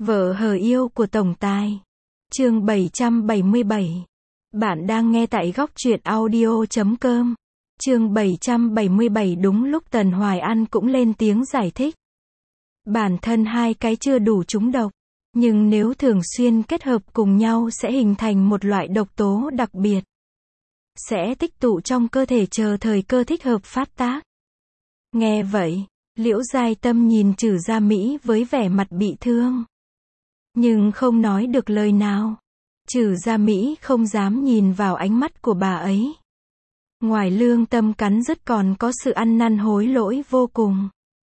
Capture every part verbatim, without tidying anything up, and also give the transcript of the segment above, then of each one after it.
Vợ hờ yêu của tổng tài. Chương bảy trăm bảy mươi bảy. Bạn đang nghe tại góc truyện audio chấm com. Chương bảy trăm bảy mươi bảy. Đúng lúc Tần Hoài An cũng lên tiếng giải thích. Bản thân hai cái chưa đủ trúng độc, nhưng nếu thường xuyên kết hợp cùng nhau sẽ hình thành một loại độc tố đặc biệt, sẽ tích tụ trong cơ thể chờ thời cơ thích hợp phát tác. Nghe vậy, Liễu Giai Tâm nhìn Trử Gia Mỹ với vẻ mặt bị thương, nhưng không nói được lời nào. Trử Gia Mỹ không dám nhìn vào ánh mắt của bà ấy. Ngoài lương tâm cắn rứt còn có sự ăn năn hối lỗi vô cùng.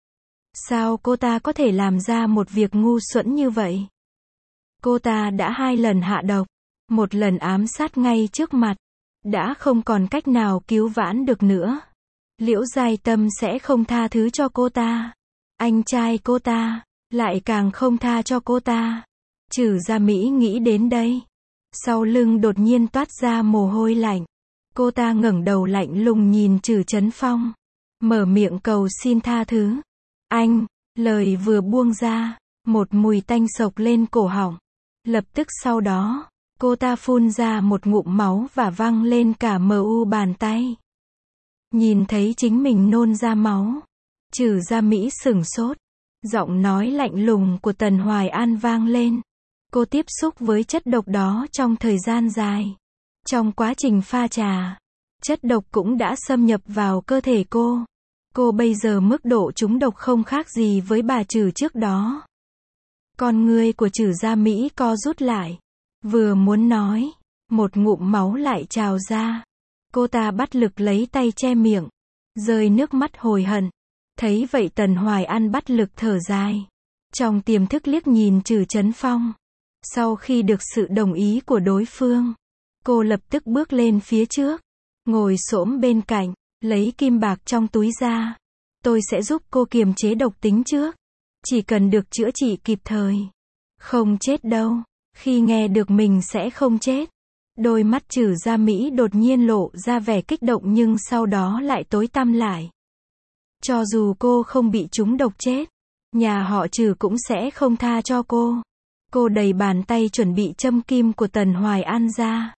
Sao cô ta có thể làm ra một việc ngu xuẩn như vậy? Cô ta đã hai lần hạ độc, một lần ám sát ngay trước mặt, đã không còn cách nào cứu vãn được nữa. Liễu Giai Tâm sẽ không tha thứ cho cô ta. Anh trai cô ta lại càng không tha cho cô ta. Trử Gia Mỹ nghĩ đến đây, sau lưng đột nhiên toát ra mồ hôi lạnh. Cô ta ngẩng đầu lạnh lùng nhìn Trử Chấn Phong, mở miệng cầu xin tha thứ. Anh, lời vừa buông ra, một mùi tanh sộc lên cổ họng. Lập tức sau đó, cô ta phun ra một ngụm máu và văng lên cả mờ u bàn tay. Nhìn thấy chính mình nôn ra máu, Trử Gia Mỹ sửng sốt. Giọng nói lạnh lùng của Tần Hoài An vang lên. Cô tiếp xúc với chất độc đó trong thời gian dài. Trong quá trình pha trà, chất độc cũng đã xâm nhập vào cơ thể cô. Cô bây giờ mức độ trúng độc không khác gì với bà Trử trước đó. Con ngươi của Trử Gia Mỹ co rút lại. Vừa muốn nói, một ngụm máu lại trào ra. Cô ta bắt lực lấy tay che miệng, rơi nước mắt hồi hận. Thấy vậy Tần Hoài An bắt lực thở dài. Trong tiềm thức liếc nhìn Trử Chấn Phong. Sau khi được sự đồng ý của đối phương, cô lập tức bước lên phía trước, ngồi xổm bên cạnh, lấy kim bạc trong túi ra. Tôi sẽ giúp cô kiềm chế độc tính trước. Chỉ cần được chữa trị kịp thời, không chết đâu. Khi nghe được mình sẽ không chết, đôi mắt Trử Gia Mỹ đột nhiên lộ ra vẻ kích động nhưng sau đó lại tối tăm lại. Cho dù cô không bị trúng độc chết, nhà họ Trử cũng sẽ không tha cho cô. Cô đẩy bàn tay chuẩn bị châm kim của Tần Hoài An ra.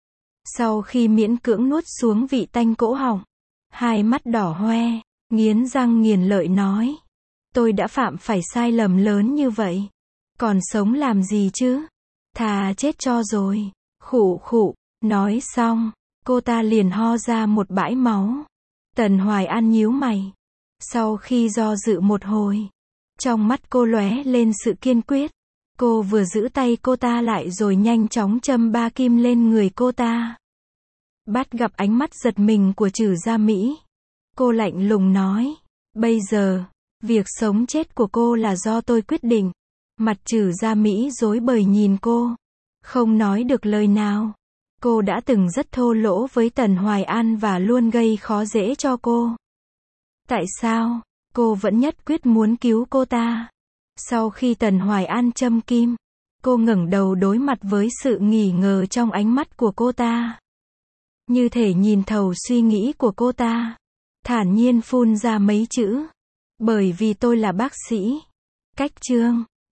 Sau khi miễn cưỡng nuốt xuống vị tanh cổ họng, hai mắt đỏ hoe, nghiến răng nghiến lợi nói. Tôi đã phạm phải sai lầm lớn như vậy, còn sống làm gì chứ? Thà chết cho rồi. Khụ khụ. Nói xong, cô ta liền ho ra một bãi máu. Tần Hoài An nhíu mày. Sau khi do dự một hồi, trong mắt cô lóe lên sự kiên quyết. Cô vừa giữ tay cô ta lại rồi nhanh chóng châm ba kim lên người cô ta. Bắt gặp ánh mắt giật mình của Trử Gia Mỹ, cô lạnh lùng nói. Bây giờ, việc sống chết của cô là do tôi quyết định. Mặt Trử Gia Mỹ rối bời nhìn cô, không nói được lời nào. Cô đã từng rất thô lỗ với Tần Hoài An và luôn gây khó dễ cho cô. Tại sao, cô vẫn nhất quyết muốn cứu cô ta? Sau khi Tần Hoài An châm kim, cô ngẩng đầu đối mặt với sự nghi ngờ trong ánh mắt của cô ta. Như thể nhìn thấu suy nghĩ của cô ta. Thản nhiên phun ra mấy chữ. Bởi vì tôi là bác sĩ. Cách chương.